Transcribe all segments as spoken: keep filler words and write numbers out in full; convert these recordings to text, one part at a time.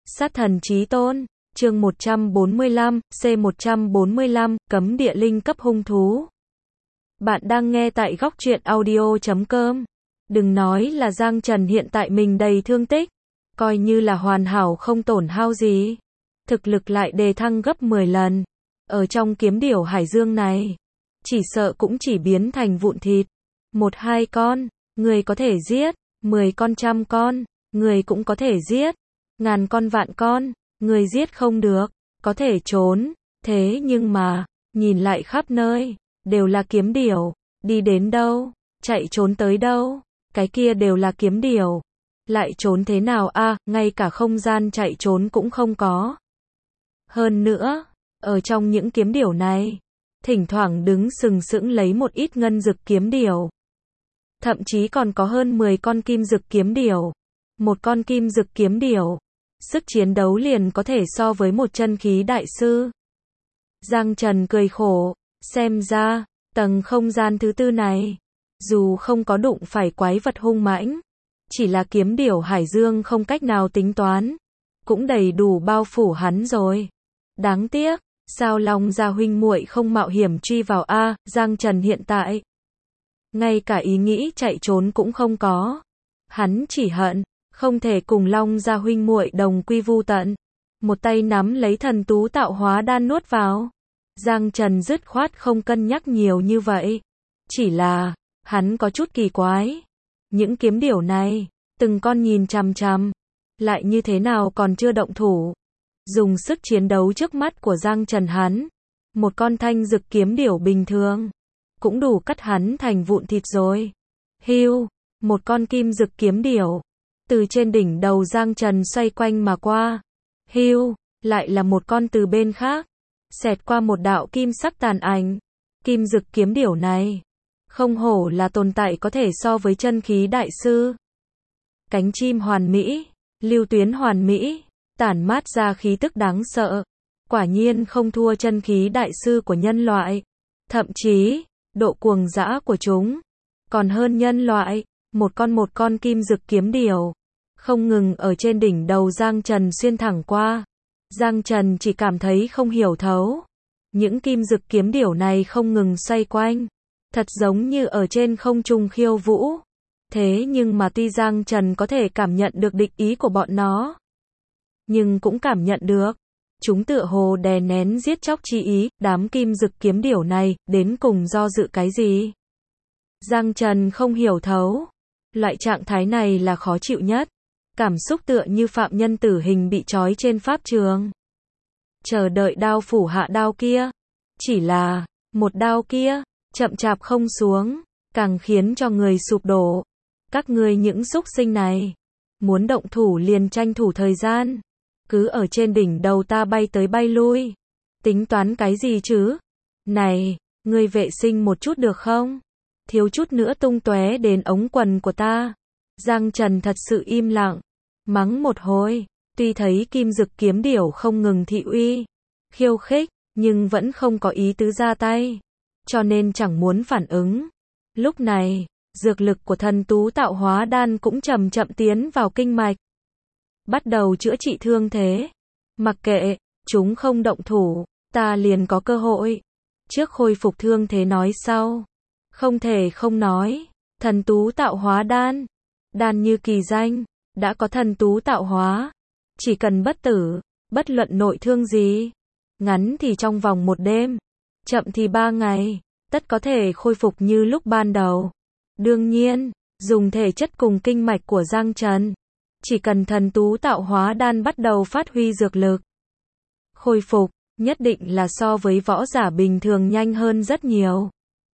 Sát thần chí tôn, chương một trăm bốn mươi lăm, C một trăm bốn mươi lăm, cấm địa linh cấp hung thú. Bạn đang nghe tại góc truyện audio chấm com. Đừng nói là Giang Trần hiện tại mình đầy thương tích, coi như là hoàn hảo không tổn hao gì. Thực lực lại đề thăng gấp mười lần. Ở trong kiếm điểu hải dương này, chỉ sợ cũng chỉ biến thành vụn thịt. Một hai con, người có thể giết, mười con trăm con, người cũng có thể giết. Ngàn con vạn con, người giết không được, có thể trốn, thế nhưng mà, nhìn lại khắp nơi, đều là kiếm điểu, đi đến đâu, chạy trốn tới đâu, cái kia đều là kiếm điểu. Lại trốn thế nào a, à, ngay cả không gian chạy trốn cũng không có. Hơn nữa, ở trong những kiếm điểu này, thỉnh thoảng đứng sừng sững lấy một ít ngân dực kiếm điểu. Thậm chí còn có hơn mười con kim dực kiếm điểu. Một con kim dực kiếm điểu, sức chiến đấu liền có thể so với một chân khí đại sư. Giang Trần cười khổ, xem ra, tầng không gian thứ tư này, dù không có đụng phải quái vật hung mãnh, chỉ là kiếm điểu hải dương không cách nào tính toán, cũng đầy đủ bao phủ hắn rồi. Đáng tiếc, sao Long gia huynh muội không mạo hiểm truy vào a, Giang Trần hiện tại ngay cả ý nghĩ chạy trốn cũng không có. Hắn chỉ hận không thể cùng Long gia huynh muội đồng quy vu tận. Một tay nắm lấy thần tú tạo hóa đan nuốt vào. Giang Trần dứt khoát không cân nhắc nhiều như vậy. Chỉ là, hắn có chút kỳ quái. Những kiếm điểu này, từng con nhìn chằm chằm, lại như thế nào còn chưa động thủ. Dùng sức chiến đấu trước mắt của Giang Trần hắn, một con thanh dực kiếm điểu bình thường, cũng đủ cắt hắn thành vụn thịt rồi. Hưu, một con kim dực kiếm điểu, từ trên đỉnh đầu Giang Trần xoay quanh mà qua. Hưu, lại là một con từ bên khác, xẹt qua một đạo kim sắc tàn ảnh. Kim dực kiếm điểu này, không hổ là tồn tại có thể so với chân khí đại sư. Cánh chim hoàn mỹ, lưu tuyến hoàn mỹ, tản mát ra khí tức đáng sợ. Quả nhiên không thua chân khí đại sư của nhân loại. Thậm chí, độ cuồng dã của chúng còn hơn nhân loại. Một con một con kim dực kiếm điểu, không ngừng ở trên đỉnh đầu Giang Trần xuyên thẳng qua. Giang Trần chỉ cảm thấy không hiểu thấu. Những kim dực kiếm điểu này không ngừng xoay quanh, thật giống như ở trên không trung khiêu vũ. Thế nhưng mà tuy Giang Trần có thể cảm nhận được địch ý của bọn nó, nhưng cũng cảm nhận được, chúng tựa hồ đè nén giết chóc chi ý. Đám kim dực kiếm điểu này, đến cùng do dự cái gì? Giang Trần không hiểu thấu. Loại trạng thái này là khó chịu nhất. Cảm xúc tựa như phạm nhân tử hình bị trói trên pháp trường, chờ đợi đao phủ hạ đao kia. Chỉ là, một đao kia, chậm chạp không xuống, càng khiến cho người sụp đổ. Các ngươi những súc sinh này, muốn động thủ liền tranh thủ thời gian, cứ ở trên đỉnh đầu ta bay tới bay lui. Tính toán cái gì chứ? Này, ngươi vệ sinh một chút được không? Thiếu chút nữa tung tóe đến ống quần của ta. Giang Trần thật sự im lặng, mắng một hồi. Tuy thấy kim dực kiếm điểu không ngừng thị uy, khiêu khích, nhưng vẫn không có ý tứ ra tay, cho nên chẳng muốn phản ứng. Lúc này, dược lực của thần tú tạo hóa đan cũng chậm chậm tiến vào kinh mạch, bắt đầu chữa trị thương thế. Mặc kệ, chúng không động thủ, ta liền có cơ hội. Trước khôi phục thương thế nói sau. Không thể không nói, thần tú tạo hóa đan, đan như kỳ danh, đã có thần tú tạo hóa. Chỉ cần bất tử, bất luận nội thương gì, ngắn thì trong vòng một đêm, chậm thì ba ngày, tất có thể khôi phục như lúc ban đầu. Đương nhiên, dùng thể chất cùng kinh mạch của Giang Trần, chỉ cần thần tú tạo hóa đan bắt đầu phát huy dược lực, khôi phục, nhất định là so với võ giả bình thường nhanh hơn rất nhiều.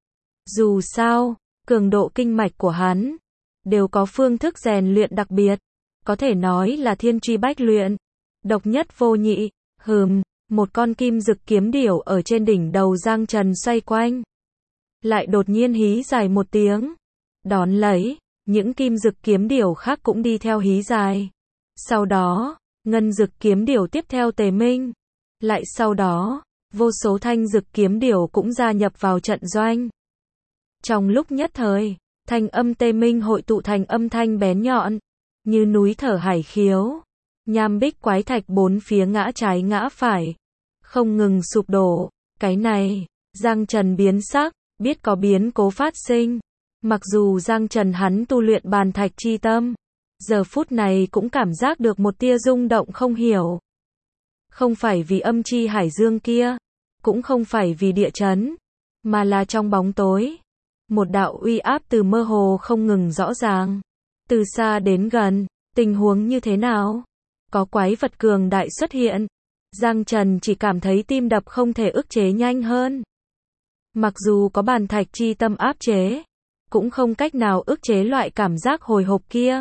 Dù sao, cường độ kinh mạch của hắn, đều có phương thức rèn luyện đặc biệt, có thể nói là thiên truy bách luyện, độc nhất vô nhị. Hừm, một con kim dực kiếm điểu ở trên đỉnh đầu Giang Trần xoay quanh, lại đột nhiên hí dài một tiếng. Đón lấy, những kim dực kiếm điểu khác cũng đi theo hí dài. Sau đó, ngân dực kiếm điểu tiếp theo tề minh. Lại sau đó, vô số thanh dực kiếm điểu cũng gia nhập vào trận doanh. Trong lúc nhất thời, thanh âm tê minh hội tụ thành âm thanh bén nhọn, như núi thở hải khiếu. nham bích quái thạch bốn phía ngã trái ngã phải, không ngừng sụp đổ. Cái này, Giang Trần biến sắc, biết có biến cố phát sinh. Mặc dù Giang Trần hắn tu luyện bàn thạch chi tâm, giờ phút này cũng cảm giác được một tia rung động không hiểu. Không phải vì âm chi hải dương kia, cũng không phải vì địa chấn, mà là trong bóng tối. Một đạo uy áp từ mơ hồ không ngừng rõ ràng. Từ xa đến gần, tình huống như thế nào? Có quái vật cường đại xuất hiện. Giang Trần chỉ cảm thấy tim đập không thể ức chế nhanh hơn. Mặc dù có bàn thạch chi tâm áp chế, cũng không cách nào ức chế loại cảm giác hồi hộp kia.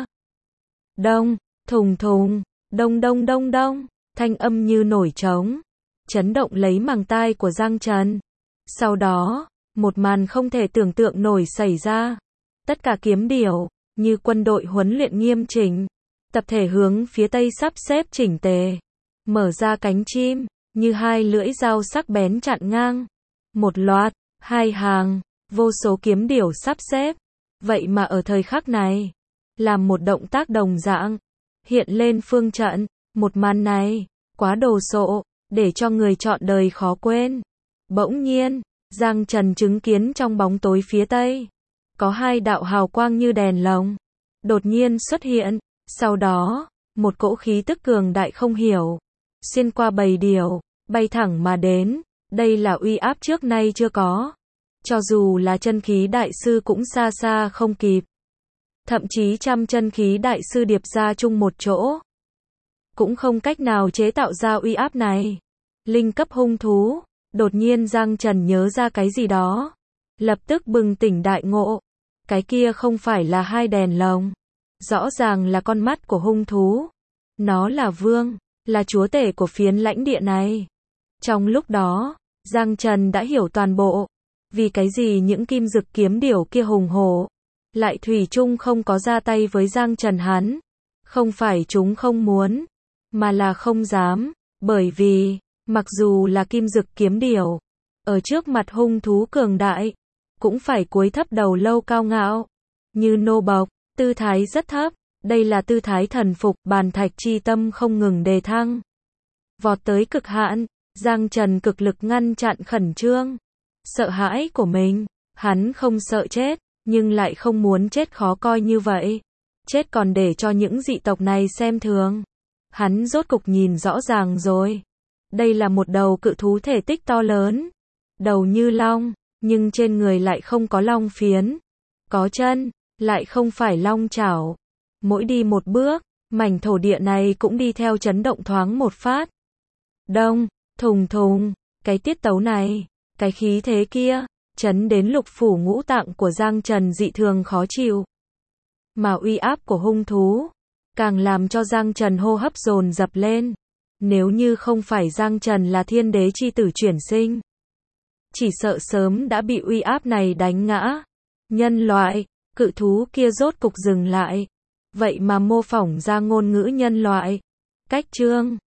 Đông, thùng thùng, đông đông đông đông, thanh âm như nổi trống, chấn động lấy màng tai của Giang Trần. Sau đó, một màn không thể tưởng tượng nổi xảy ra. Tất cả kiếm điểu, như quân đội huấn luyện nghiêm chỉnh, tập thể hướng phía tây sắp xếp chỉnh tề, mở ra cánh chim, như hai lưỡi dao sắc bén chặn ngang. Một loạt, hai hàng, vô số kiếm điểu sắp xếp. Vậy mà ở thời khắc này, làm một động tác đồng dạng, hiện lên phương trận. Một màn này, quá đồ sộ, để cho người chọn đời khó quên. Bỗng nhiên, Giang Trần chứng kiến trong bóng tối phía tây, có hai đạo hào quang như đèn lồng, đột nhiên xuất hiện. Sau đó, một cỗ khí tức cường đại không hiểu, xuyên qua bầy điểu, bay thẳng mà đến. Đây là uy áp trước nay chưa có. Cho dù là chân khí đại sư cũng xa xa không kịp. Thậm chí trăm chân khí đại sư điệp ra chung một chỗ, cũng không cách nào chế tạo ra uy áp này. Linh cấp hung thú. Đột nhiên Giang Trần nhớ ra cái gì đó, lập tức bừng tỉnh đại ngộ. Cái kia không phải là hai đèn lồng, rõ ràng là con mắt của hung thú. Nó là vương, là chúa tể của phiến lãnh địa này. Trong lúc đó, Giang Trần đã hiểu toàn bộ. Vì cái gì những kim dực kiếm điểu kia hùng hổ, lại thủy chung không có ra tay với Giang Trần hắn. Không phải chúng không muốn, mà là không dám. Bởi vì, mặc dù là kim dực kiếm điểu, ở trước mặt hung thú cường đại, cũng phải cúi thấp đầu lâu cao ngạo, như nô bộc, tư thái rất thấp. Đây là tư thái thần phục. Bàn thạch chi tâm không ngừng đề thăng, vọt tới cực hạn. Giang Trần cực lực ngăn chặn khẩn trương, sợ hãi của mình. Hắn không sợ chết, nhưng lại không muốn chết khó coi như vậy. Chết còn để cho những dị tộc này xem thường. Hắn rốt cục nhìn rõ ràng rồi. Đây là một đầu cự thú thể tích to lớn, đầu như long, nhưng trên người lại không có long phiến. Có chân, lại không phải long chảo. Mỗi đi một bước, mảnh thổ địa này cũng đi theo chấn động thoáng một phát. Đông, thùng thùng, cái tiết tấu này, cái khí thế kia, chấn đến lục phủ ngũ tạng của Giang Trần dị thường khó chịu. Mà uy áp của hung thú, càng làm cho Giang Trần hô hấp dồn dập lên. Nếu như không phải Giang Trần là thiên đế chi tử chuyển sinh, chỉ sợ sớm đã bị uy áp này đánh ngã. Nhân loại, cự thú kia rốt cục dừng lại. Vậy mà mô phỏng ra ngôn ngữ nhân loại. Cách chương